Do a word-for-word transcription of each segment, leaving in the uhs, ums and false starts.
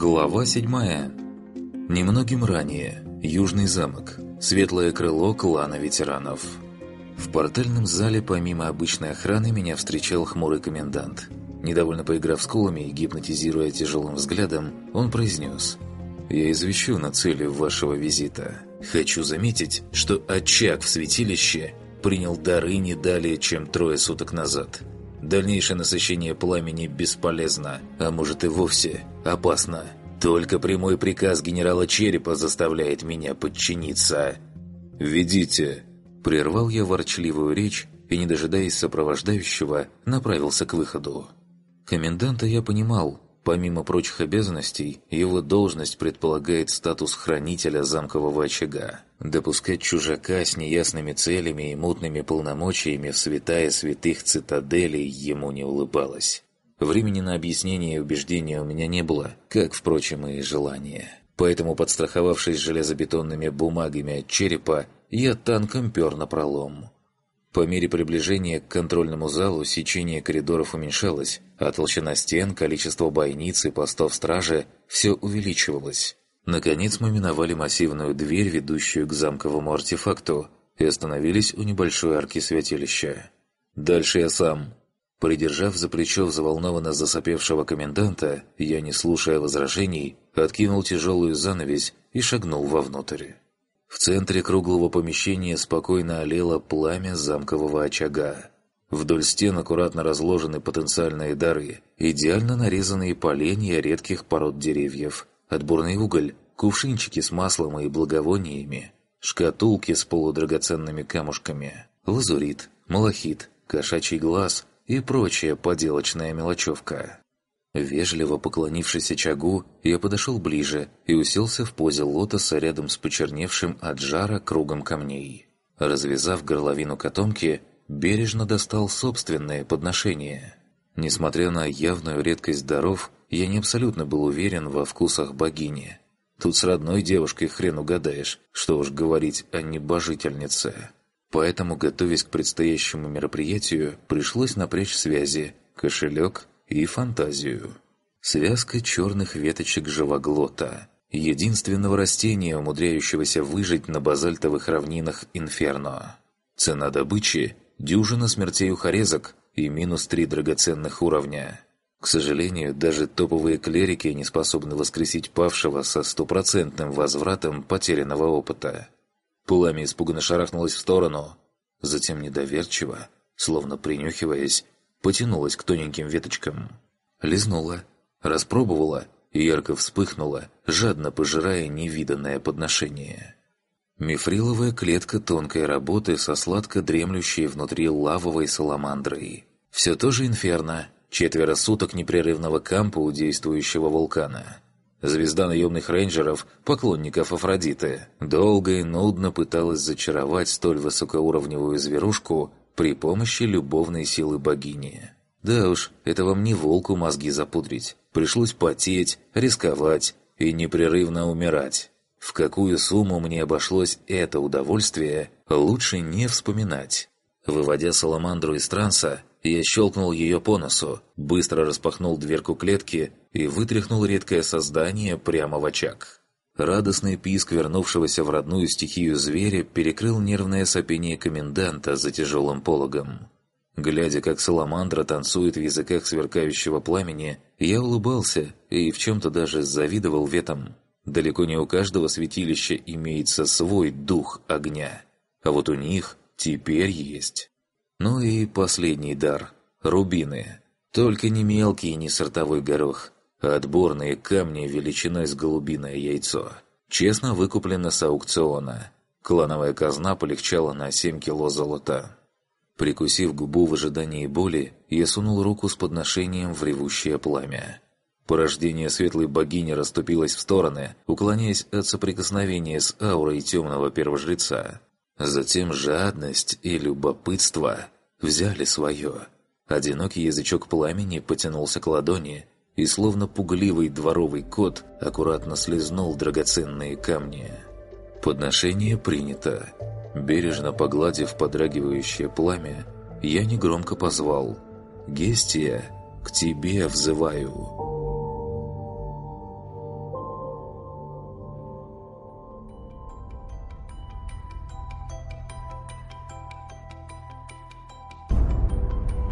Глава седьмая. Немногим ранее. Южный замок. Светлое крыло клана ветеранов. В портальном зале помимо обычной охраны меня встречал хмурый комендант. Недовольно поиграв с колами и гипнотизируя тяжелым взглядом, он произнес: «Я извещу на цели вашего визита. Хочу заметить, что очаг в святилище принял дары не далее, чем трое суток назад. Дальнейшее насыщение пламени бесполезно, а может и вовсе опасно. Только прямой приказ генерала Черепа заставляет меня подчиниться». «Ведите!» – прервал я ворчливую речь и, не дожидаясь сопровождающего, направился к выходу. Коменданта я понимал. Помимо прочих обязанностей, его должность предполагает статус хранителя замкового очага. Допускать чужака с неясными целями и мутными полномочиями в святая святых цитадели ему не улыбалось. Времени на объяснение и убеждения у меня не было, как, впрочем, и желания. Поэтому, подстраховавшись железобетонными бумагами от черепа, я танком пёр напролом. По мере приближения к контрольному залу сечение коридоров уменьшалось, а толщина стен, количество бойниц и постов стражи все увеличивалось. Наконец мы миновали массивную дверь, ведущую к замковому артефакту, и остановились у небольшой арки святилища. «Дальше я сам». Придержав за плечо взволнованно засопевшего коменданта, я, не слушая возражений, откинул тяжелую занавесь и шагнул вовнутрь. В центре круглого помещения спокойно олело пламя замкового очага. Вдоль стен аккуратно разложены потенциальные дары, идеально нарезанные поленья редких пород деревьев, отборный уголь, кувшинчики с маслом и благовониями, шкатулки с полудрагоценными камушками, лазурит, малахит, кошачий глаз и прочая поделочная мелочевка. Вежливо поклонившись очагу, я подошел ближе и уселся в позе лотоса рядом с почерневшим от жара кругом камней. Развязав горловину котомки, бережно достал собственное подношение. Несмотря на явную редкость даров, я не абсолютно был уверен во вкусах богини. Тут с родной девушкой хрен угадаешь, что уж говорить о небожительнице. Поэтому, готовясь к предстоящему мероприятию, пришлось напрячь связи, кошелек и фантазию. Связка черных веточек живоглота, единственного растения, умудряющегося выжить на базальтовых равнинах Инферно. Цена добычи – дюжина смертей-ухорезок и минус три драгоценных уровня. К сожалению, даже топовые клерики не способны воскресить павшего со стопроцентным возвратом потерянного опыта. Пламя испуганно шарахнулось в сторону, затем недоверчиво, словно принюхиваясь, потянулась к тоненьким веточкам. Лизнула, распробовала и ярко вспыхнула, жадно пожирая невиданное подношение. Мифриловая клетка тонкой работы со сладко дремлющей внутри лавовой саламандрой. Все то же инферно, четверо суток непрерывного кампа у действующего вулкана. Звезда наемных рейнджеров, поклонников Афродиты, долго и нудно пыталась зачаровать столь высокоуровневую зверушку при помощи любовной силы богини. Да уж, это вам не волку мозги запудрить. Пришлось потеть, рисковать и непрерывно умирать. В какую сумму мне обошлось это удовольствие, лучше не вспоминать. Выводя саламандру из транса, я щелкнул ее по носу, быстро распахнул дверку клетки и вытряхнул редкое создание прямо в очаг. Радостный писк вернувшегося в родную стихию зверя перекрыл нервное сопение коменданта за тяжелым пологом. Глядя, как саламандра танцует в языках сверкающего пламени, я улыбался и в чем-то даже завидовал ветам. Далеко не у каждого святилища имеется свой дух огня, а вот у них теперь есть. Ну и последний дар – рубины. Только не мелкий и не сортовой горох, а отборные камни величиной с голубиное яйцо. Честно выкуплено с аукциона. Клановая казна полегчала на семь кило золота. Прикусив губу в ожидании боли, я сунул руку с подношением в ревущее пламя. Порождение светлой богини расступилось в стороны, уклоняясь от соприкосновения с аурой темного первожреца. Затем жадность и любопытство взяли свое. Одинокий язычок пламени потянулся к ладони и, словно пугливый дворовый кот, аккуратно слезнул драгоценные камни. Подношение принято. Бережно погладив подрагивающее пламя, я негромко позвал: «Гестия, к тебе взываю».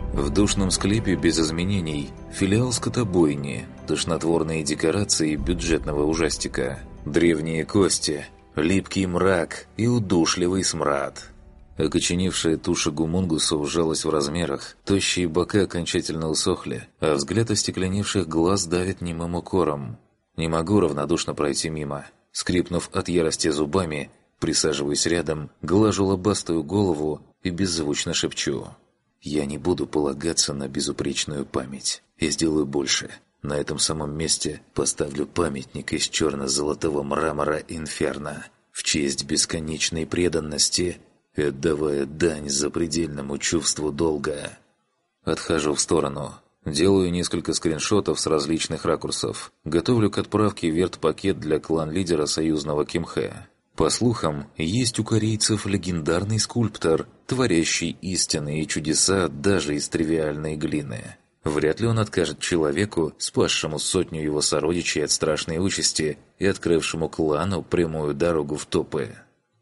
В душном склепе без изменений филиал скотобойни, тошнотворные декорации бюджетного ужастика, древние кости, липкий мрак и удушливый смрад. Окоченевшая туша гумунгуса ужалась в размерах, тощие бока окончательно усохли, а взгляд остекленевших глаз давит немым укором. Не могу равнодушно пройти мимо. Скрипнув от ярости зубами, присаживаюсь рядом, глажу лобастую голову и беззвучно шепчу: «Я не буду полагаться на безупречную память. Я сделаю больше. На этом самом месте поставлю памятник из черно-золотого мрамора Инферно в честь бесконечной преданности, отдавая дань запредельному чувству долга». Отхожу в сторону. Делаю несколько скриншотов с различных ракурсов. Готовлю к отправке верт-пакет для клан-лидера союзного Кимхэ. По слухам, есть у корейцев легендарный скульптор, творящий истинные чудеса даже из тривиальной глины. Вряд ли он откажет человеку, спасшему сотню его сородичей от страшной участи и открывшему клану прямую дорогу в топы.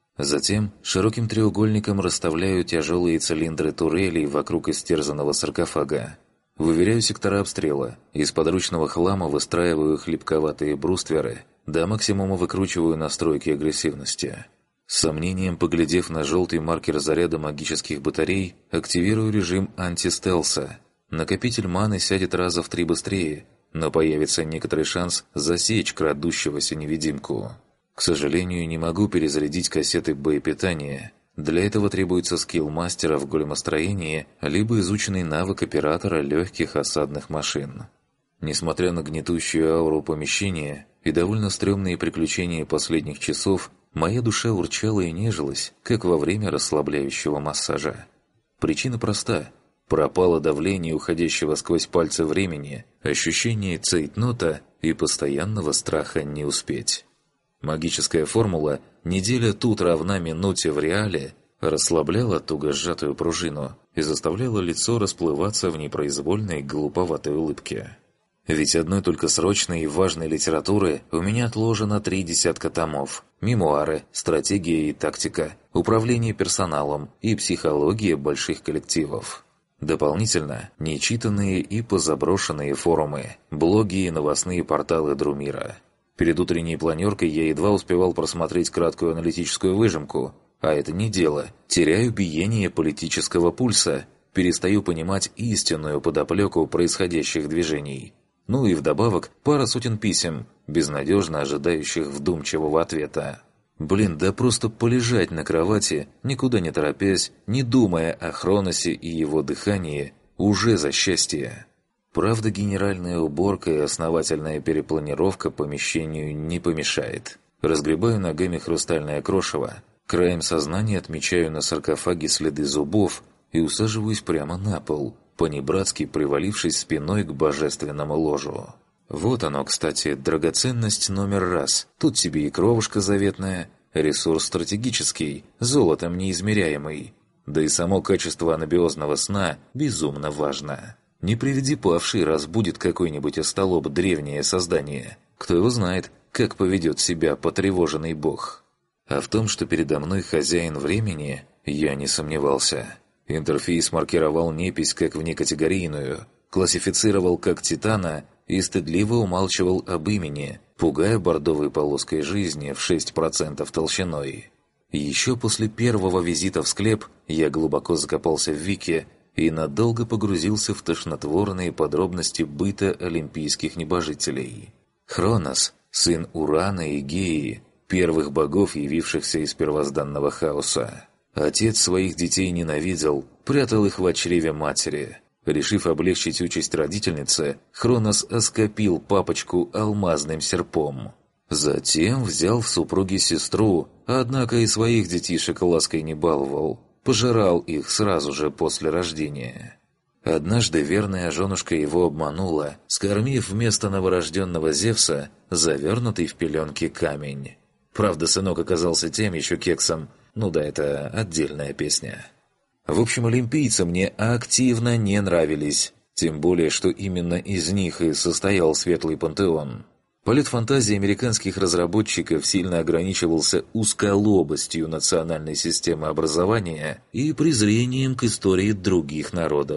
Затем широким треугольником расставляю тяжелые цилиндры турелей вокруг истерзанного саркофага. Выверяю сектора обстрела, из подручного хлама выстраиваю хлипковатые брустверы, до максимума выкручиваю настройки агрессивности. С сомнением поглядев на желтый маркер заряда магических батарей, активирую режим антистелса. Накопитель маны сядет раза в три быстрее, но появится некоторый шанс засечь крадущегося невидимку. К сожалению, не могу перезарядить кассеты боепитания. Для этого требуется скилл мастера в големостроении, либо изученный навык оператора легких осадных машин. Несмотря на гнетущую ауру помещения и довольно стрёмные приключения последних часов, моя душа урчала и нежилась, как во время расслабляющего массажа. Причина проста. Пропало давление уходящего сквозь пальцы времени, ощущение цейтнота и постоянного страха не успеть. Магическая формула «неделя тут равна минуте в реале» расслабляла туго сжатую пружину и заставляла лицо расплываться в непроизвольной глуповатой улыбке. Ведь одной только срочной и важной литературы у меня отложено три десятка томов: мемуары, стратегия и тактика, управление персоналом и психология больших коллективов. Дополнительно нечитанные и позаброшенные форумы, блоги и новостные порталы Друмира. Перед утренней планеркой я едва успевал просмотреть краткую аналитическую выжимку, а это не дело. Теряю биение политического пульса, перестаю понимать истинную подоплеку происходящих движений. Ну и вдобавок пара сотен писем, безнадежно ожидающих вдумчивого ответа. Блин, да просто полежать на кровати, никуда не торопясь, не думая о Хроносе и его дыхании, уже за счастье. Правда, генеральная уборка и основательная перепланировка помещению не помешает. Разгребаю ногами хрустальное крошево, краем сознания отмечаю на саркофаге следы зубов и усаживаюсь прямо на пол, понебратски привалившись спиной к божественному ложу. Вот оно, кстати, драгоценность номер раз. Тут тебе и кровушка заветная, ресурс стратегический, золотом неизмеряемый. Да и само качество анабиозного сна безумно важно. Не приведи павший, разбудит какой-нибудь остолоп древнее создание. Кто его знает, как поведет себя потревоженный бог. А в том, что передо мной хозяин времени, я не сомневался. Интерфейс маркировал непись как внекатегорийную, классифицировал как титана и стыдливо умалчивал об имени, пугая бордовой полоской жизни в шесть процентов толщиной. Еще после первого визита в склеп я глубоко закопался в Вики и надолго погрузился в тошнотворные подробности быта олимпийских небожителей. Хронос, сын Урана и Геи, первых богов, явившихся из первозданного хаоса. Отец своих детей ненавидел, прятал их в чреве матери. Решив облегчить участь родительницы, Хронос оскопил папочку алмазным серпом. Затем взял в супруги сестру, однако и своих детишек лаской не баловал. Пожирал их сразу же после рождения. Однажды верная женушка его обманула, скормив вместо новорожденного Зевса завернутый в пеленки камень. Правда, сынок оказался тем еще кексом, ну да, это отдельная песня. В общем, олимпийцы мне активно не нравились, тем более, что именно из них и состоял Светлый Пантеон. Полет фантазии американских разработчиков сильно ограничивался узколобостью национальной системы образования и презрением к истории других народов,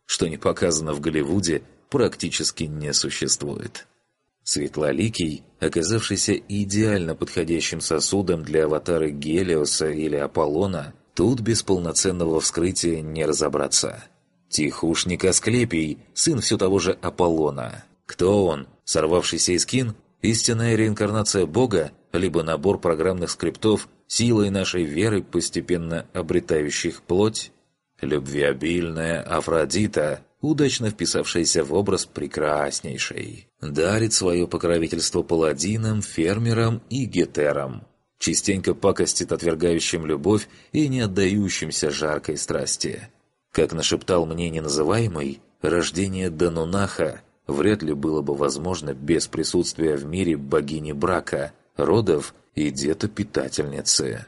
что не показано в Голливуде, практически не существует. Светлоликий, оказавшийся идеально подходящим сосудом для аватара Гелиоса или Аполлона, тут без полноценного вскрытия не разобраться. Тихушник Асклепий, сын все того же Аполлона. Кто он? Сорвавшийся Искин? Истинная реинкарнация Бога? Либо набор программных скриптов, силой нашей веры, постепенно обретающих плоть? Любвеобильная Афродита, удачно вписавшаяся в образ прекраснейшей, дарит свое покровительство паладинам, фермерам и гетерам. Частенько пакостит отвергающим любовь и не отдающимся жаркой страсти. Как нашептал мне неназываемый, рождение Данунаха вряд ли было бы возможно без присутствия в мире богини брака, родов и детопитательницы.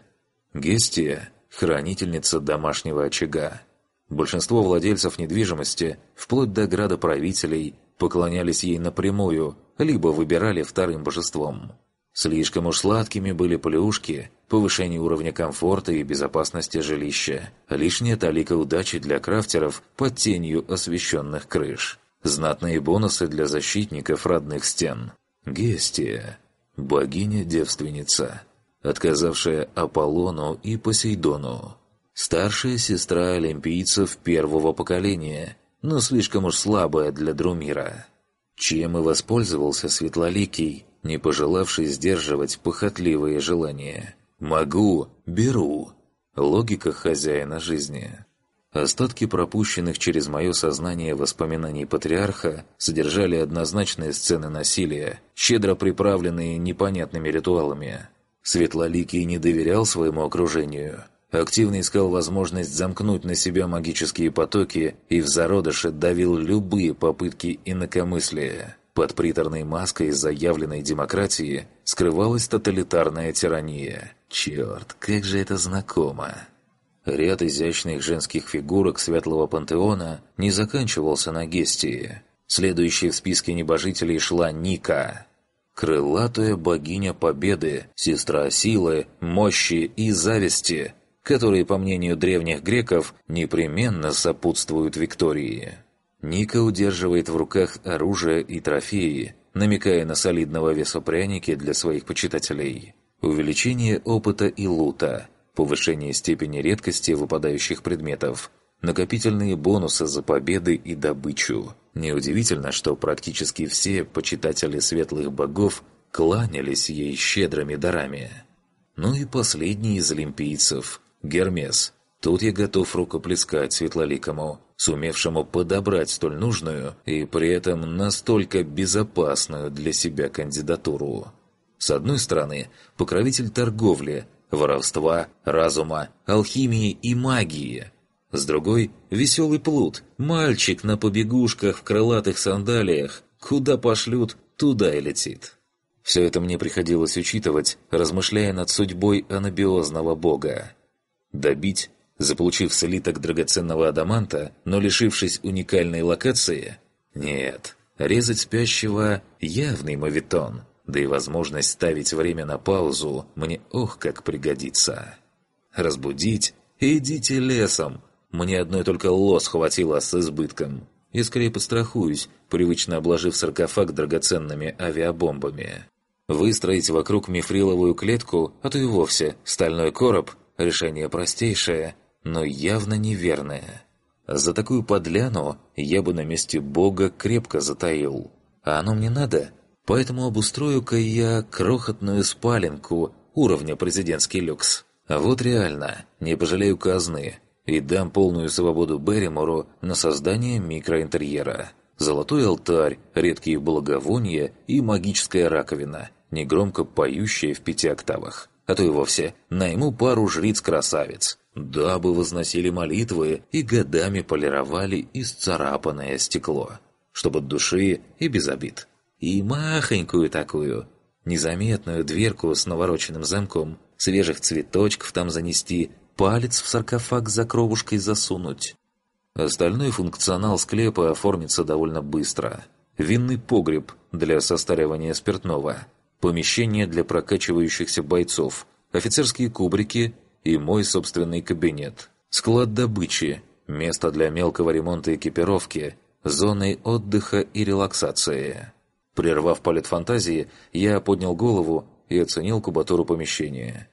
Гестия – хранительница домашнего очага. Большинство владельцев недвижимости, вплоть до градоправителей, поклонялись ей напрямую, либо выбирали вторым божеством. Слишком уж сладкими были плюшки, повышение уровня комфорта и безопасности жилища, лишняя талика удачи для крафтеров под тенью освещенных крыш, знатные бонусы для защитников родных стен. Гестия – богиня-девственница, отказавшая Аполлону и Посейдону. Старшая сестра олимпийцев первого поколения, но слишком уж слабая для Друмира. Чем и воспользовался Светлоликий, не пожелавший сдерживать похотливые желания. «Могу, беру». Логика хозяина жизни. Остатки пропущенных через мое сознание воспоминаний патриарха содержали однозначные сцены насилия, щедро приправленные непонятными ритуалами. Светлоликий не доверял своему окружению. Активно искал возможность замкнуть на себя магические потоки и в зародыше давил любые попытки инакомыслия. Под приторной маской заявленной демократии скрывалась тоталитарная тирания. Черт, как же это знакомо! Ряд изящных женских фигурок светлого пантеона не заканчивался на Гестии. Следующей в списке небожителей шла Ника. Крылатая богиня победы, сестра силы, мощи и зависти, которые, по мнению древних греков, непременно сопутствуют Виктории. Ника удерживает в руках оружие и трофеи, намекая на солидного веса пряники для своих почитателей. Увеличение опыта и лута, повышение степени редкости выпадающих предметов, накопительные бонусы за победы и добычу. Неудивительно, что практически все почитатели светлых богов кланялись ей щедрыми дарами. Ну и последний из олимпийцев – Гермес. Тут я готов рукоплескать Светлоликому, сумевшему подобрать столь нужную и при этом настолько безопасную для себя кандидатуру. С одной стороны, покровитель торговли, воровства, разума, алхимии и магии. С другой – веселый плут, мальчик на побегушках в крылатых сандалиях. Куда пошлют, туда и летит. Все это мне приходилось учитывать, размышляя над судьбой анабиозного бога. Добить, заполучив слиток драгоценного адаманта, но лишившись уникальной локации? Нет. Резать спящего – явный моветон. Да и возможность ставить время на паузу мне ох как пригодится. Разбудить? Идите лесом. Мне одной только лос хватило с избытком. Я скорее подстрахуюсь, привычно обложив саркофаг драгоценными авиабомбами. Выстроить вокруг мифриловую клетку, а то и вовсе стальной короб – решение простейшее, но явно неверное. За такую подляну я бы на месте бога крепко затаил. А оно мне надо? Поэтому обустрою-ка я крохотную спаленку уровня президентский люкс. А вот реально, не пожалею казны и дам полную свободу Берримору на создание микроинтерьера. Золотой алтарь, редкие благовония и магическая раковина, негромко поющая в пяти октавах. А то и вовсе найму пару жриц-красавиц, дабы возносили молитвы и годами полировали исцарапанное стекло, чтобы от души и без обид. И махонькую такую, незаметную дверку с навороченным замком, свежих цветочков там занести, палец в саркофаг за кровушкой засунуть. Остальной функционал склепа оформится довольно быстро. Винный погреб для состаривания спиртного, помещение для прокачивающихся бойцов, офицерские кубрики и мой собственный кабинет. Склад добычи, место для мелкого ремонта экипировки, зоной отдыха и релаксации. Прервав полет фантазии, я поднял голову и оценил кубатуру помещения.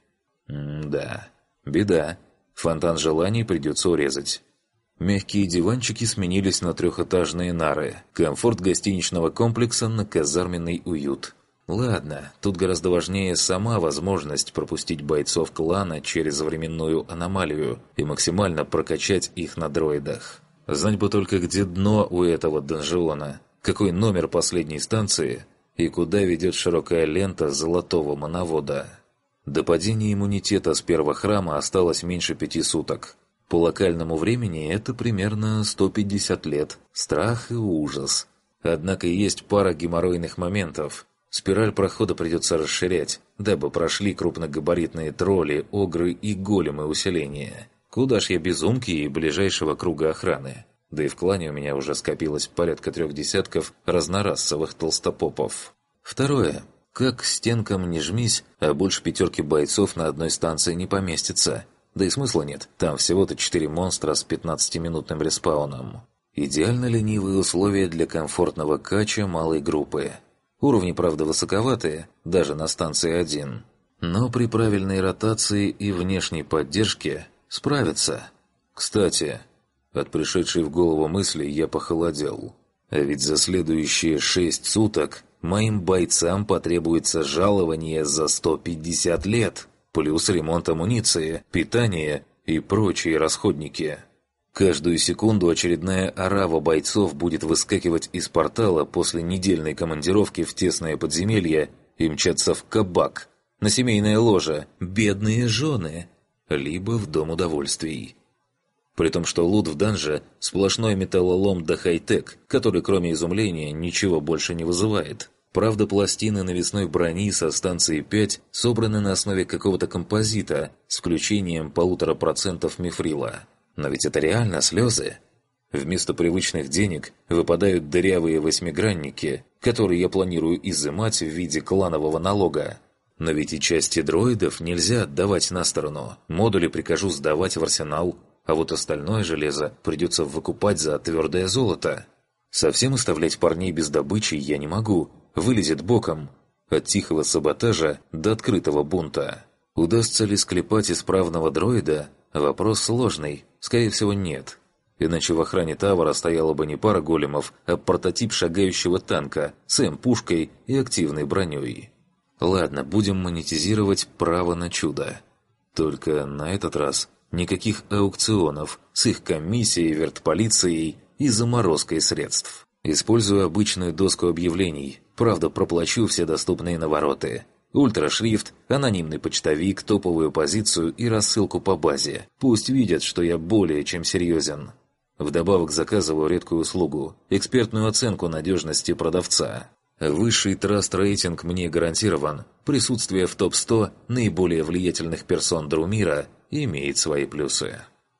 М-да, беда. Фонтан желаний придется урезать. Мягкие диванчики сменились на трехэтажные нары. Комфорт гостиничного комплекса на казарменный уют. Ладно, тут гораздо важнее сама возможность пропустить бойцов клана через временную аномалию и максимально прокачать их на дроидах. Знать бы только, где дно у этого донжиона, какой номер последней станции и куда ведет широкая лента золотого моновода. До падения иммунитета с первого храма осталось меньше пяти суток. По локальному времени это примерно сто пятьдесят лет. Страх и ужас. Однако есть пара геморройных моментов. Спираль прохода придется расширять, дабы прошли крупногабаритные тролли, огры и големы усиления. Куда ж я без умки и ближайшего круга охраны? Да и в клане у меня уже скопилось порядка трех десятков разнорасовых толстопопов. Второе. Как к стенкам не жмись, а больше пятерки бойцов на одной станции не поместится. Да и смысла нет, там всего-то четыре монстра с пятнадцатиминутным респауном. Идеально ленивые условия для комфортного кача малой группы. Уровни, правда, высоковатые, даже на станции один. Но при правильной ротации и внешней поддержке справятся. Кстати, от пришедшей в голову мысли я похолодел. А ведь за следующие шесть суток моим бойцам потребуется жалование за сто пятьдесят лет, плюс ремонт амуниции, питание и прочие расходники. Каждую секунду очередная орава бойцов будет выскакивать из портала после недельной командировки в тесное подземелье и мчаться в кабак, на семейное ложе, бедные жены, либо в дом удовольствий. При том, что лут в данже – сплошной металлолом да хай-тек, который кроме изумления ничего больше не вызывает. Правда, пластины навесной брони со станции пять собраны на основе какого-то композита с включением полутора процентов мифрила. Но ведь это реально слезы. Вместо привычных денег выпадают дырявые восьмигранники, которые я планирую изымать в виде кланового налога. Но ведь и части дроидов нельзя отдавать на сторону. Модули прикажу сдавать в арсенал, а вот остальное железо придется выкупать за твердое золото. Совсем оставлять парней без добычи я не могу. Вылезет боком. От тихого саботажа до открытого бунта. Удастся ли склепать исправного дроида? Вопрос сложный. Скорее всего, нет. Иначе в охране Тавара стояла бы не пара големов, а прототип шагающего танка с эм-пушкой и активной броней. Ладно, будем монетизировать право на чудо. Только на этот раз никаких аукционов с их комиссией, вертполицией и заморозкой средств. Использую обычную доску объявлений, правда проплачу все доступные навороты. Ультрашрифт, анонимный почтовик, топовую позицию и рассылку по базе. Пусть видят, что я более чем серьезен. Вдобавок заказываю редкую услугу – экспертную оценку надежности продавца. Высший траст-рейтинг мне гарантирован. Присутствие в топ сто наиболее влиятельных персон Друмира имеет свои плюсы.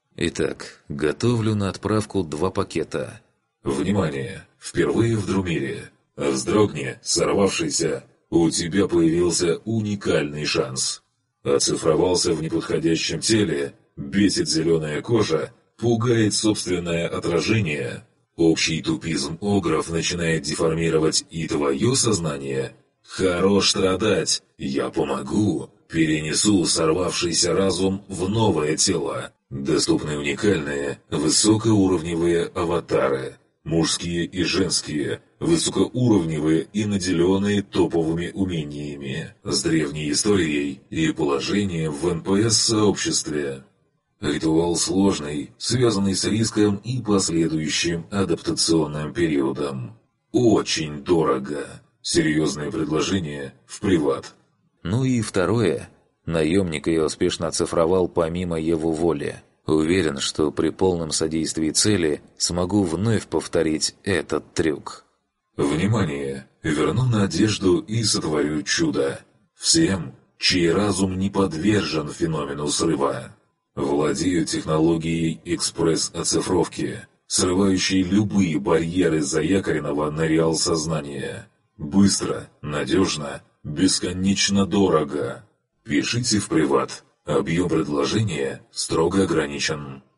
Итак, готовлю на отправку два пакета. Внимание! Впервые в Друмире. Вздрогни, сорвавшийся. У тебя появился уникальный шанс. Оцифровался в неподходящем теле, бесит зеленая кожа, пугает собственное отражение. Общий тупизм огров начинает деформировать и твое сознание. Хорош страдать, я помогу. Перенесу сорвавшийся разум в новое тело. Доступны уникальные, высокоуровневые аватары. Мужские и женские, высокоуровневые и наделенные топовыми умениями, с древней историей и положением в эн пэ эс-сообществе. Ритуал сложный, связанный с риском и последующим адаптационным периодом. Очень дорого. Серьезное предложение в приват. Ну и второе. Наемника я успешно оцифровал помимо его воли. Уверен, что при полном содействии цели смогу вновь повторить этот трюк. Внимание! Верну надежду и сотворю чудо. Всем, чей разум не подвержен феномену срыва. Владею технологией экспресс-оцифровки, срывающей любые барьеры заякоренного на реал сознания. Быстро, надежно, бесконечно дорого. Пишите в приват. Объем предложения строго ограничен.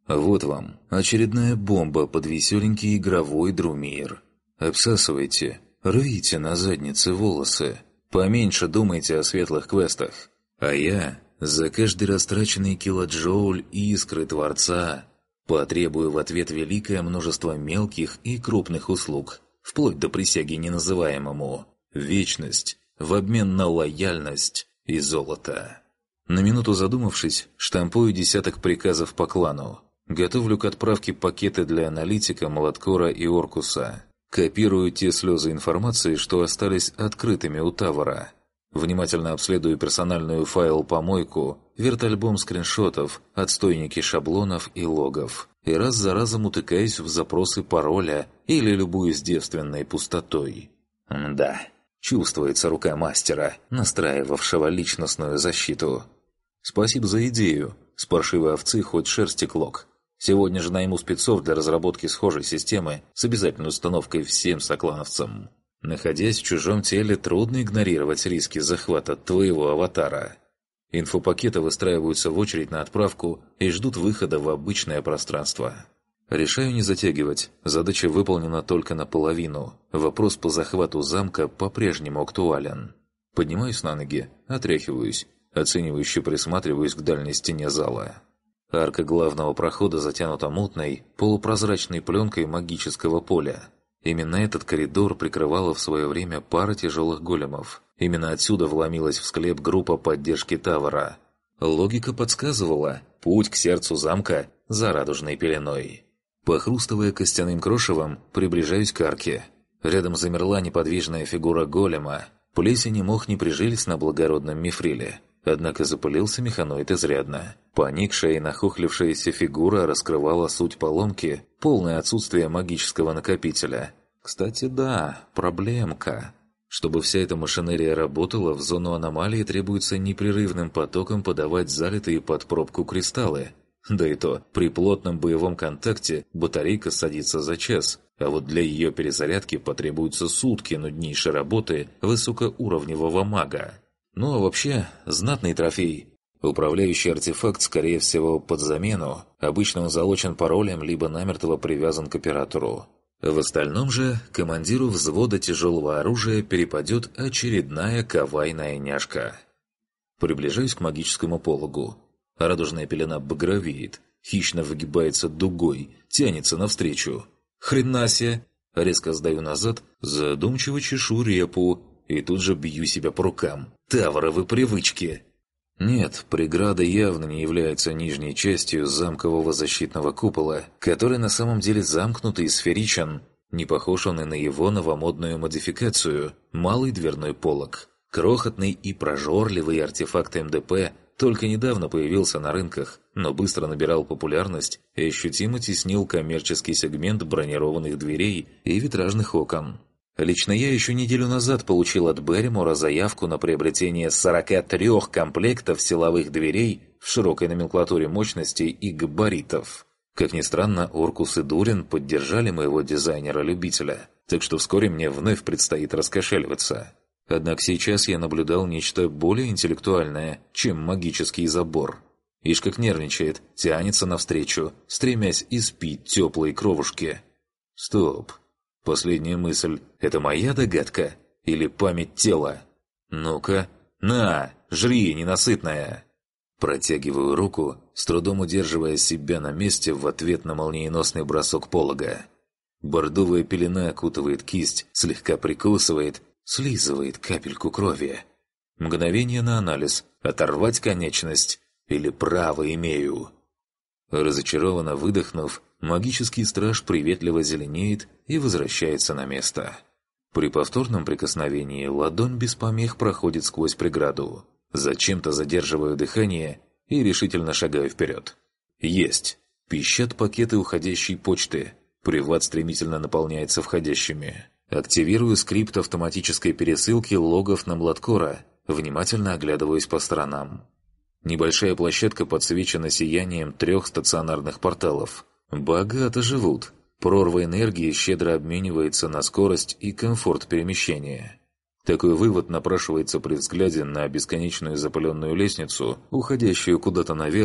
Вот вам очередная бомба под веселенький игровой друмир. Обсасывайте, рвите на заднице волосы. Поменьше думайте о светлых квестах. А я за каждый растраченный килоджоуль искры Творца потребую в ответ великое множество мелких и крупных услуг, вплоть до присяги неназываемому. Вечность в обмен на лояльность и золото. На минуту задумавшись, штампую десяток приказов по клану. Готовлю к отправке пакеты для аналитика, Молоткора и Оркуса. Копирую те слезы информации, что остались открытыми у Тавара. Внимательно обследую персональную файл-помойку, вертальбом скриншотов, отстойники шаблонов и логов. И раз за разом утыкаюсь в запросы пароля или любуюсь девственной пустотой. Да, чувствуется рука мастера, настраивавшего личностную защиту. Спасибо за идею. С паршивой овцы хоть шерсти клок. Сегодня же найму спецов для разработки схожей системы с обязательной установкой всем соклановцам. Находясь в чужом теле, трудно игнорировать риски захвата твоего аватара. Инфопакеты выстраиваются в очередь на отправку и ждут выхода в обычное пространство. Решаю не затягивать. Задача выполнена только наполовину. Вопрос по захвату замка по-прежнему актуален. Поднимаюсь на ноги, отряхиваюсь, оценивающе присматриваюсь к дальней стене зала. Арка главного прохода затянута мутной, полупрозрачной пленкой магического поля. Именно этот коридор прикрывала в свое время пара тяжелых големов. Именно отсюда вломилась в склеп группа поддержки Тавара. Логика подсказывала путь к сердцу замка за радужной пеленой. Похрустывая костяным крошевом, приближаюсь к арке. Рядом замерла неподвижная фигура голема. Плесень и мох не прижились на благородном мифриле. Однако запылился механоид изрядно. Поникшая и нахохлившаяся фигура раскрывала суть поломки, полное отсутствие магического накопителя. Кстати, да, проблемка. Чтобы вся эта машинерия работала, в зону аномалии требуется непрерывным потоком подавать залитые под пробку кристаллы. Да и то, при плотном боевом контакте батарейка садится за час, а вот для ее перезарядки потребуются сутки нуднейшей работы высокоуровневого мага. Ну а вообще, знатный трофей. Управляющий артефакт, скорее всего, под замену. Обычно он залочен паролем, либо намертво привязан к оператору. В остальном же, командиру взвода тяжелого оружия перепадет очередная кавайная няшка. Приближаюсь к магическому пологу. Радужная пелена багровеет, хищно выгибается дугой, тянется навстречу. Хрена себе! Резко сдаю назад, задумчиво чешу репу, и тут же бью себя по рукам. Тавровы привычки! Нет, преграда явно не является нижней частью замкового защитного купола, который на самом деле замкнутый и сферичен. Не похож он и на его новомодную модификацию – малый дверной полог. Крохотный и прожорливый артефакт эм дэ пэ только недавно появился на рынках, но быстро набирал популярность и ощутимо теснил коммерческий сегмент бронированных дверей и витражных окон. Лично я еще неделю назад получил от Берримора заявку на приобретение сорока трёх комплектов силовых дверей в широкой номенклатуре мощностей и габаритов. Как ни странно, Оркус и Дурин поддержали моего дизайнера-любителя, так что вскоре мне вновь предстоит раскошеливаться. Однако сейчас я наблюдал нечто более интеллектуальное, чем магический забор. Ишь как нервничает, тянется навстречу, стремясь испить теплые кровушки. Стоп. Последняя мысль – это моя догадка или память тела? Ну-ка, на, жри, ненасытная! Протягиваю руку, с трудом удерживая себя на месте в ответ на молниеносный бросок полога. Бордовая пелена окутывает кисть, слегка прикусывает, слизывает капельку крови. Мгновение на анализ, оторвать конечность или право имею. Разочарованно выдохнув, магический страж приветливо зеленеет и возвращается на место. При повторном прикосновении ладонь без помех проходит сквозь преграду. Зачем-то задерживаю дыхание и решительно шагаю вперед. Есть! Пищат пакеты уходящей почты. Приват стремительно наполняется входящими. Активирую скрипт автоматической пересылки логов на Молоткора, внимательно оглядываюсь по сторонам. Небольшая площадка подсвечена сиянием трех стационарных порталов. Богато живут. Прорва энергии щедро обменивается на скорость и комфорт перемещения. Такой вывод напрашивается при взгляде на бесконечную запыленную лестницу, уходящую куда-то наверх,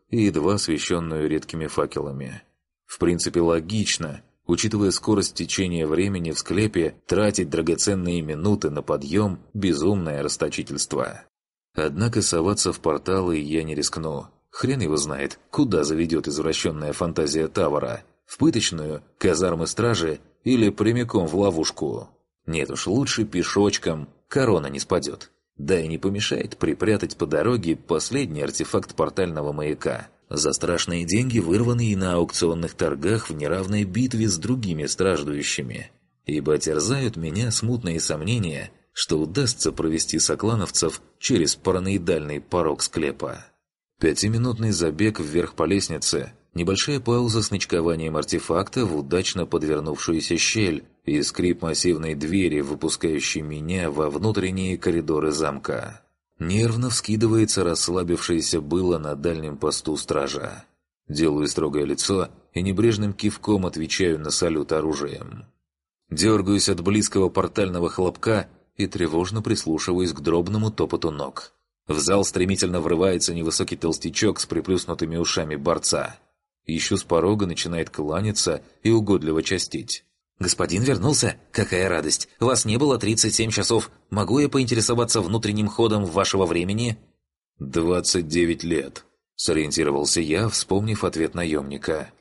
и едва освещенную редкими факелами. В принципе, логично, учитывая скорость течения времени в склепе, тратить драгоценные минуты на подъем – безумное расточительство. Однако соваться в порталы я не рискну. Хрен его знает, куда заведет извращенная фантазия Тавара – в пыточную, казармы стражи или прямиком в ловушку. Нет уж, лучше пешочком, корона не спадет. Да и не помешает припрятать по дороге последний артефакт портального маяка. За страшные деньги, вырванные на аукционных торгах в неравной битве с другими страждущими. Ибо терзают меня смутные сомнения, что удастся провести соклановцев через параноидальный порог склепа. Пятиминутный забег вверх по лестнице, небольшая пауза с нычкованием артефакта в удачно подвернувшуюся щель и скрип массивной двери, выпускающей меня во внутренние коридоры замка. Нервно вскидывается расслабившееся было на дальнем посту стража. Делаю строгое лицо и небрежным кивком отвечаю на салют оружием. Дергаюсь от близкого портального хлопка и тревожно прислушиваюсь к дробному топоту ног. В зал стремительно врывается невысокий толстячок с приплюснутыми ушами борца. Еще с порога начинает кланяться и угодливо частить. «Господин вернулся? Какая радость! Вас не было тридцать семь часов. Могу я поинтересоваться внутренним ходом вашего времени?» «Двадцать девять лет», — сориентировался я, вспомнив ответ наемника.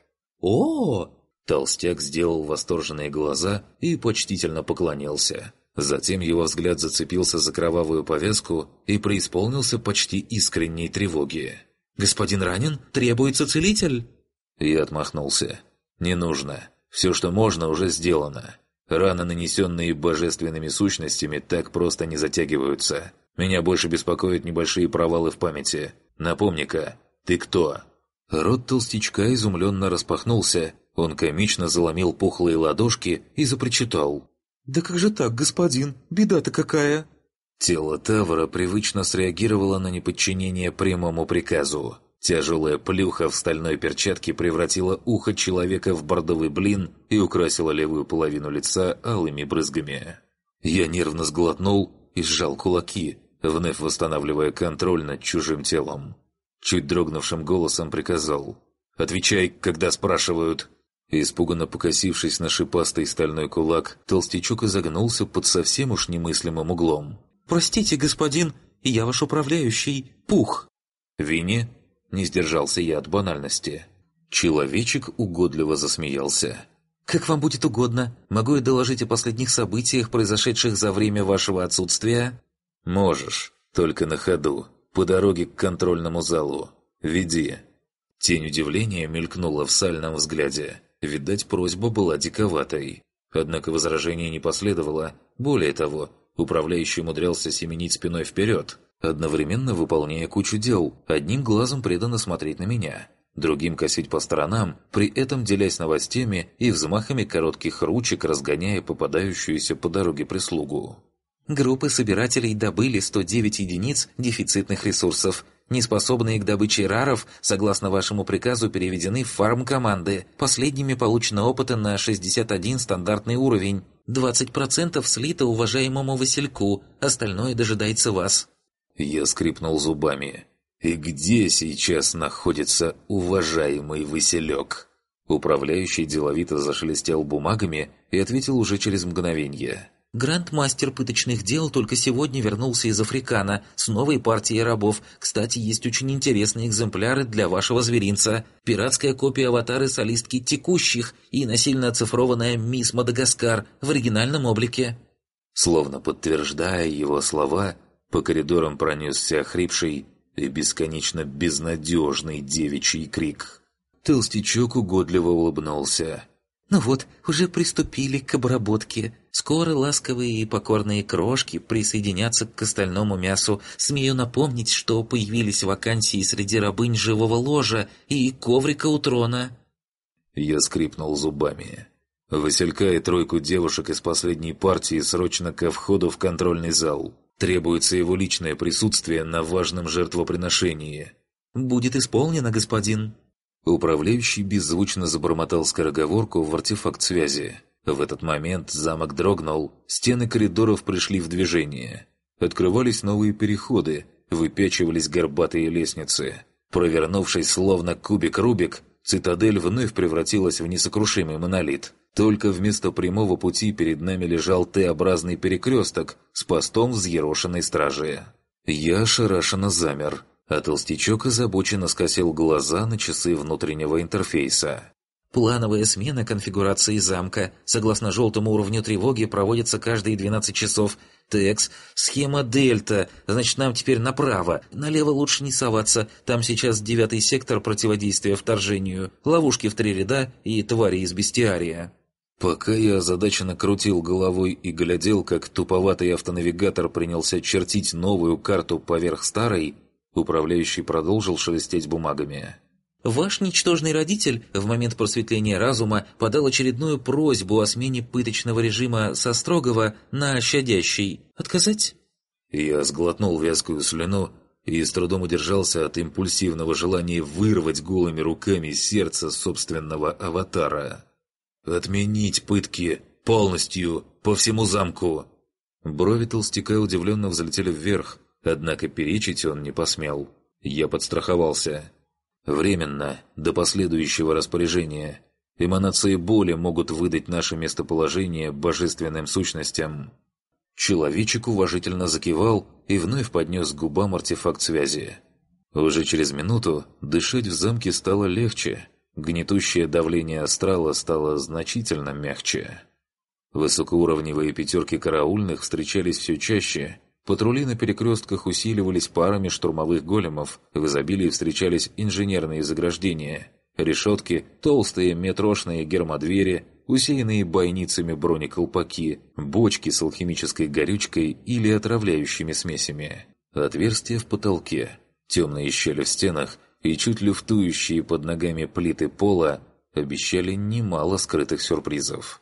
«О!» — толстяк сделал восторженные глаза и почтительно поклонился. Затем его взгляд зацепился за кровавую повязку и преисполнился почти искренней тревоги. «Господин ранен? Требуется целитель?» Я отмахнулся. «Не нужно. Все, что можно, уже сделано. Раны, нанесенные божественными сущностями, так просто не затягиваются. Меня больше беспокоят небольшие провалы в памяти. Напомни-ка, ты кто?» Рот толстячка изумленно распахнулся. Он комично заломил пухлые ладошки и запричитал. «Да как же так, господин? Беда-то какая!» Тело Тавра привычно среагировало на неподчинение прямому приказу. Тяжелая плюха в стальной перчатке превратила ухо человека в бордовый блин и украсила левую половину лица алыми брызгами. Я нервно сглотнул и сжал кулаки, вновь восстанавливая контроль над чужим телом. Чуть дрогнувшим голосом приказал: «Отвечай, когда спрашивают!» Испуганно покосившись на шипастый стальной кулак, толстячок изогнулся под совсем уж немыслимым углом. «Простите, господин, я ваш управляющий, Пух!» «Винни?» — не сдержался я от банальности. Человечек угодливо засмеялся. «Как вам будет угодно. Могу я доложить о последних событиях, произошедших за время вашего отсутствия?» «Можешь, только на ходу, по дороге к контрольному залу. Веди». Тень удивления мелькнула в сальном взгляде. Видать, просьба была диковатой. Однако возражения не последовало. Более того, управляющий умудрялся семенить спиной вперед, одновременно выполняя кучу дел, одним глазом преданно смотреть на меня, другим косить по сторонам, при этом делясь новостями и взмахами коротких ручек, разгоняя попадающуюся по дороге прислугу. Группы собирателей добыли сто девять единиц дефицитных ресурсов. Неспособные к добыче раров, согласно вашему приказу, переведены в фарм-команды. Последними получено опыта на шестьдесят один стандартный уровень. двадцать процентов слито уважаемому Васильку, остальное дожидается вас. Я скрипнул зубами. И где сейчас находится уважаемый Василек? Управляющий деловито зашелестел бумагами и ответил уже через мгновенье. Гранд-мастер пыточных дел только сегодня вернулся из Африкана с новой партией рабов. Кстати, есть очень интересные экземпляры для вашего зверинца. Пиратская копия аватара солистки Текущих и насильно оцифрованная мисс Мадагаскар в оригинальном облике. Словно подтверждая его слова, по коридорам пронесся охрипший и бесконечно безнадежный девичий крик. Толстячок угодливо улыбнулся. «Ну вот, уже приступили к обработке. Скоро ласковые и покорные крошки присоединятся к остальному мясу. Смею напомнить, что появились вакансии среди рабынь живого ложа и коврика у трона». Я скрипнул зубами. Василька и тройку девушек из последней партии срочно ко входу в контрольный зал. Требуется его личное присутствие на важном жертвоприношении. «Будет исполнено, господин». Управляющий беззвучно забормотал скороговорку в артефакт связи. В этот момент замок дрогнул, стены коридоров пришли в движение. Открывались новые переходы, выпячивались горбатые лестницы. Провернувшись словно кубик-рубик, цитадель вновь превратилась в несокрушимый монолит. Только вместо прямого пути перед нами лежал Т-образный перекресток с постом взъерошенной стражи. Я ошарашенно замер, а толстячок озабоченно скосил глаза на часы внутреннего интерфейса. Плановая смена конфигурации замка, согласно желтому уровню тревоги, проводится каждые двенадцать часов. Текс, схема Дельта, значит, нам теперь направо. Налево лучше не соваться, там сейчас девятый сектор противодействия вторжению, ловушки в три ряда и твари из бестиария. Пока я озадаченно крутил головой и глядел, как туповатый автонавигатор принялся чертить новую карту поверх старой, управляющий продолжил шелестеть бумагами. Ваш ничтожный родитель в момент просветления разума подал очередную просьбу о смене пыточного режима со строгого на щадящий. Отказать? Я сглотнул вязкую слюну и с трудом удержался от импульсивного желания вырвать голыми руками сердце собственного аватара. «Отменить пытки! Полностью! По всему замку!» Брови толстяка удивленно взлетели вверх, однако перечить он не посмел. Я подстраховался. Временно, до последующего распоряжения. Эманации боли могут выдать наше местоположение божественным сущностям. Человечек уважительно закивал и вновь поднес к губам артефакт связи. Уже через минуту дышать в замке стало легче. Гнетущее давление астрала стало значительно мягче. Высокоуровневые пятерки караульных встречались все чаще. Патрули на перекрестках усиливались парами штурмовых големов, в изобилии встречались инженерные заграждения, решетки, толстые метрошные гермодвери, усеянные бойницами бронеколпаки, бочки с алхимической горючкой или отравляющими смесями, отверстия в потолке, темные щели в стенах и чуть люфтующие под ногами плиты пола обещали немало скрытых сюрпризов.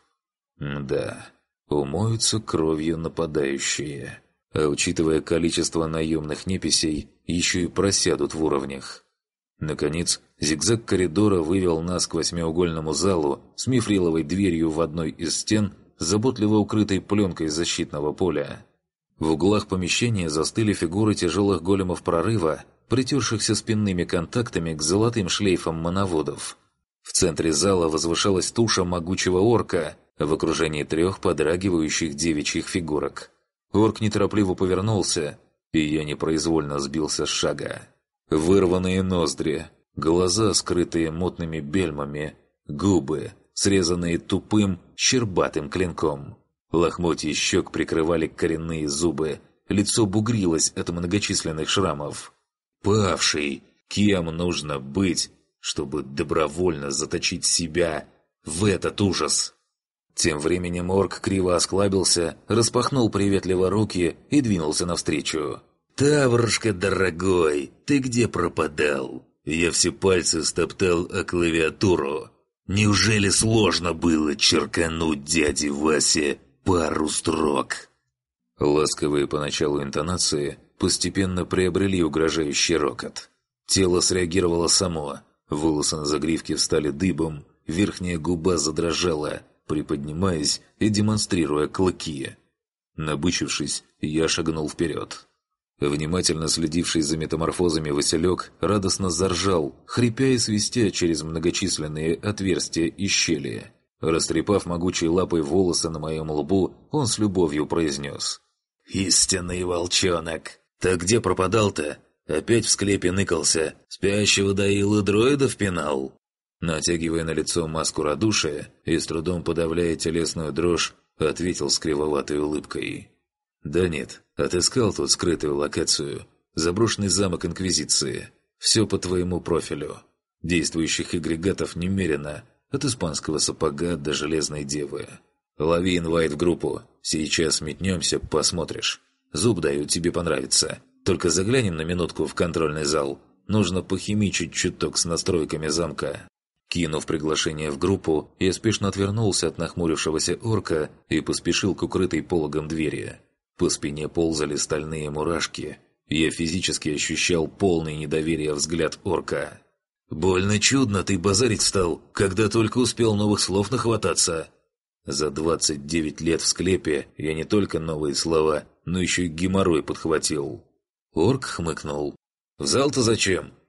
Да, умоются кровью нападающие. А учитывая количество наемных неписей, еще и просядут в уровнях. Наконец, зигзаг коридора вывел нас к восьмиугольному залу с мифриловой дверью в одной из стен, заботливо укрытой пленкой защитного поля. В углах помещения застыли фигуры тяжелых големов прорыва, притершихся спинными контактами к золотым шлейфам моноводов. В центре зала возвышалась туша могучего орка в окружении трех подрагивающих девичьих фигурок. Орк неторопливо повернулся, и я непроизвольно сбился с шага. Вырванные ноздри, глаза, скрытые мутными бельмами, губы, срезанные тупым, щербатым клинком. Лохмотья щек прикрывали коренные зубы, лицо бугрилось от многочисленных шрамов. Павший, кем нужно быть, чтобы добровольно заточить себя в этот ужас? Тем временем орк криво осклабился, распахнул приветливо руки и двинулся навстречу. «Таврушка дорогой, ты где пропадал? Я все пальцы стоптал о клавиатуру. Неужели сложно было черкануть дяде Васе пару строк?» Ласковые поначалу интонации постепенно приобрели угрожающий рокот. Тело среагировало само, волосы на загривке встали дыбом, верхняя губа задрожала, приподнимаясь и демонстрируя клыки. Набычившись, я шагнул вперед. Внимательно следивший за метаморфозами Василек радостно заржал, хрипя и свистя через многочисленные отверстия и щели. Растрепав могучей лапой волосы на моем лбу, он с любовью произнес: «Истинный волчонок! Так где пропадал-то? Опять в склепе ныкался, спящего доил и дроидов пинал?» Натягивая на лицо маску радушия и с трудом подавляя телесную дрожь, ответил с кривоватой улыбкой: «Да нет, отыскал тут скрытую локацию. Заброшенный замок Инквизиции. Все по твоему профилю. Действующих агрегатов немерено, от испанского сапога до железной девы. Лови инвайт в группу. Сейчас метнемся, посмотришь. Зуб даю, тебе понравится. Только заглянем на минутку в контрольный зал. Нужно похимичить чуток с настройками замка». Кинув приглашение в группу, я спешно отвернулся от нахмурившегося орка и поспешил к укрытой пологом двери. По спине ползали стальные мурашки. Я физически ощущал полное недоверие взгляд орка. «Больно чудно ты базарить стал, когда только успел новых слов нахвататься». За двадцать девять лет в склепе я не только новые слова, но еще и геморрой подхватил. Орк хмыкнул. «В зал-то зачем?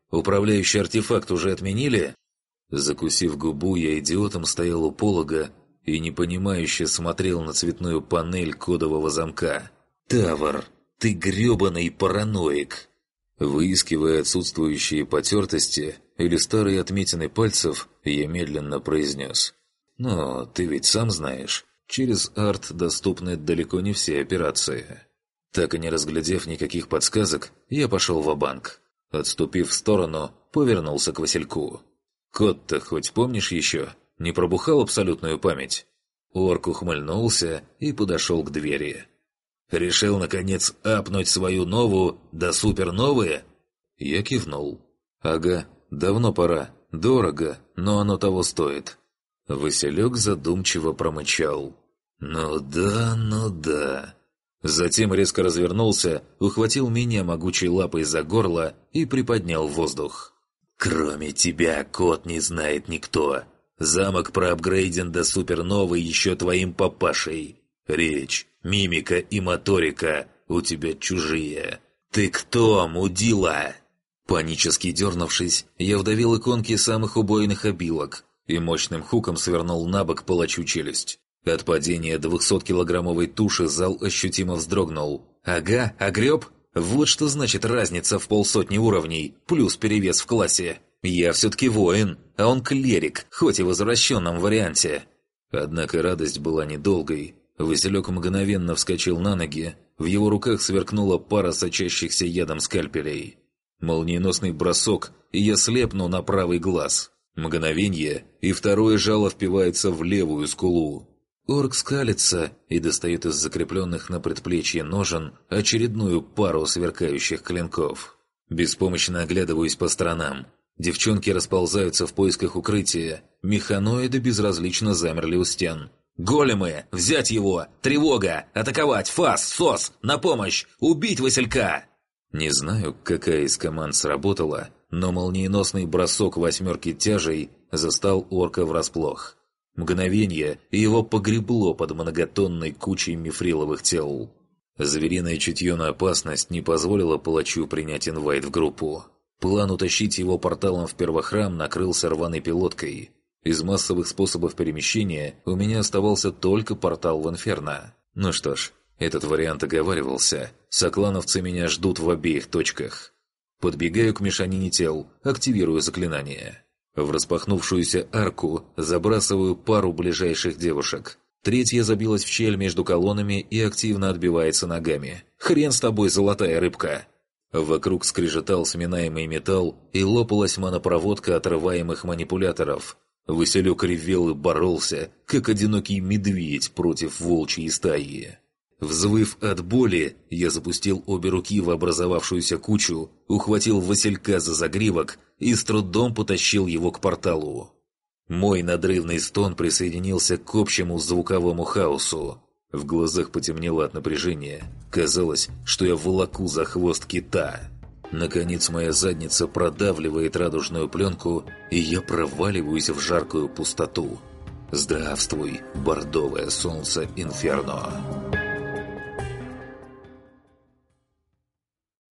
Управляющий артефакт уже отменили?» Закусив губу, я идиотом стоял у полога и непонимающе смотрел на цветную панель кодового замка. «Тавр, ты грёбаный параноик!» Выискивая отсутствующие потертости или старые отметины пальцев, я медленно произнес. «Но ты ведь сам знаешь, через арт доступны далеко не все операции». Так и не разглядев никаких подсказок, я пошел ва-банк. Отступив в сторону, повернулся к Васильку. «Код-то хоть помнишь еще? Не пробухал абсолютную память?» Орк ухмыльнулся и подошел к двери. «Решил, наконец, апнуть свою новую да суперновые?» Я кивнул. «Ага, давно пора. Дорого, но оно того стоит». Василек задумчиво промычал. «Ну да, ну да». Затем резко развернулся, ухватил меня могучей лапой за горло и приподнял в воздух. «Кроме тебя, кот, не знает никто. Замок проапгрейден до суперновой еще твоим папашей. Речь, мимика и моторика у тебя чужие. Ты кто, мудила?» Панически дернувшись, я вдавил иконки самых убойных обилок и мощным хуком свернул на бок палачу челюсть. От падения двухсоткилограммовой туши зал ощутимо вздрогнул. «Ага, огреб? Вот что значит разница в полсотни уровней, плюс перевес в классе. Я все-таки воин, а он клерик, хоть и в возвращенном варианте». Однако радость была недолгой. Василек мгновенно вскочил на ноги, в его руках сверкнула пара сочащихся ядом скальпелей. Молниеносный бросок, и я слепну на правый глаз. Мгновенье, и второе жало впивается в левую скулу. Орк скалится и достает из закрепленных на предплечье ножен очередную пару сверкающих клинков. Беспомощно оглядываюсь по сторонам. Девчонки расползаются в поисках укрытия. Механоиды безразлично замерли у стен. «Големы! Взять его! Тревога! Атаковать! Фас! Сос! На помощь! Убить Василька!» Не знаю, какая из команд сработала, но молниеносный бросок восьмерки тяжей застал орка врасплох. Мгновенье, и его погребло под многотонной кучей мифриловых тел. Звериное чутье на опасность не позволило палачу принять инвайт в группу. План утащить его порталом в первохрам накрылся рваной пилоткой. Из массовых способов перемещения у меня оставался только портал в Инферно. Ну что ж, этот вариант оговаривался. Соклановцы меня ждут в обеих точках. Подбегаю к мешанине тел, активирую заклинание. В распахнувшуюся арку забрасываю пару ближайших девушек. Третья забилась в щель между колоннами и активно отбивается ногами. «Хрен с тобой, золотая рыбка!» Вокруг скрежетал сминаемый металл и лопалась монопроводка отрываемых манипуляторов. Василек ревел и боролся, как одинокий медведь против волчьей стаи. Взвыв от боли, я запустил обе руки в образовавшуюся кучу, ухватил Василька за загривок и с трудом потащил его к порталу. Мой надрывный стон присоединился к общему звуковому хаосу. В глазах потемнело от напряжения. Казалось, что я волоку за хвост кита. Наконец моя задница продавливает радужную пленку, и я проваливаюсь в жаркую пустоту. Здравствуй, бордовое солнце Инферно!